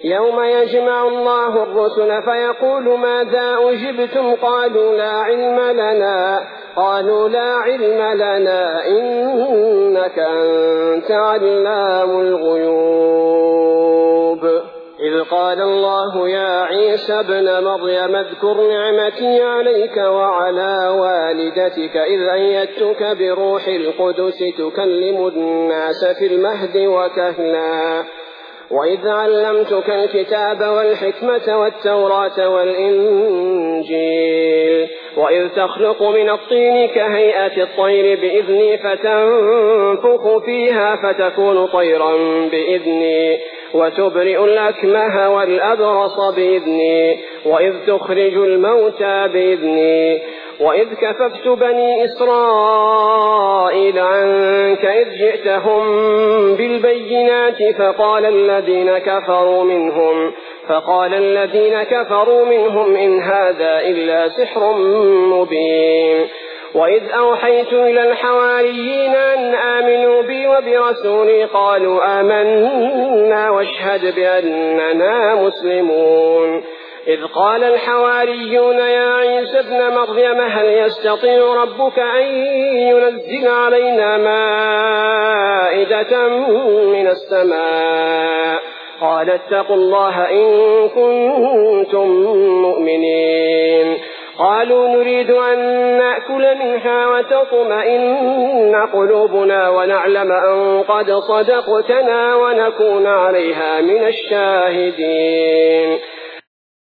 يوم يجمع الله الرسل فيقول ماذا أجبتم قالوا لا علم لنا إنك أنت علام الغيوب. إذ قال الله يا عيسى ابن مريم اذكر نعمتي عليك وعلى والدتك إذ أيدتك بروح القدس تكلم الناس في المهد وكهلا وإذ علمتك الكتاب والحكمة والتوراة والإنجيل وإذ تخلق من الطين كهيئة الطير بإذني فتنفخ فيها فتكون طيرا بإذني وتبرئ الأكمه والأبرص بإذني وإذ تخرج الموتى بإذني وإذ كففت بني إسرائيل عنك إذ جئتهم بالبينات فقال الذين كفروا منهم إن هذا إلا سحر مبين. وإذ أوحيت إلى الحواريين أن آمنوا بي وبرسولي قالوا آمنا واشهد بأننا مسلمون. إذ قال الحواريون يا عيسى ابن مريم هل يستطيع ربك أن ينزل علينا مائدة من السماء قال اتقوا الله إن كنتم مؤمنين. قالوا نريد أن نأكل منها وتطمئن قلوبنا ونعلم أن قد صدقتنا ونكون عليها من الشاهدين.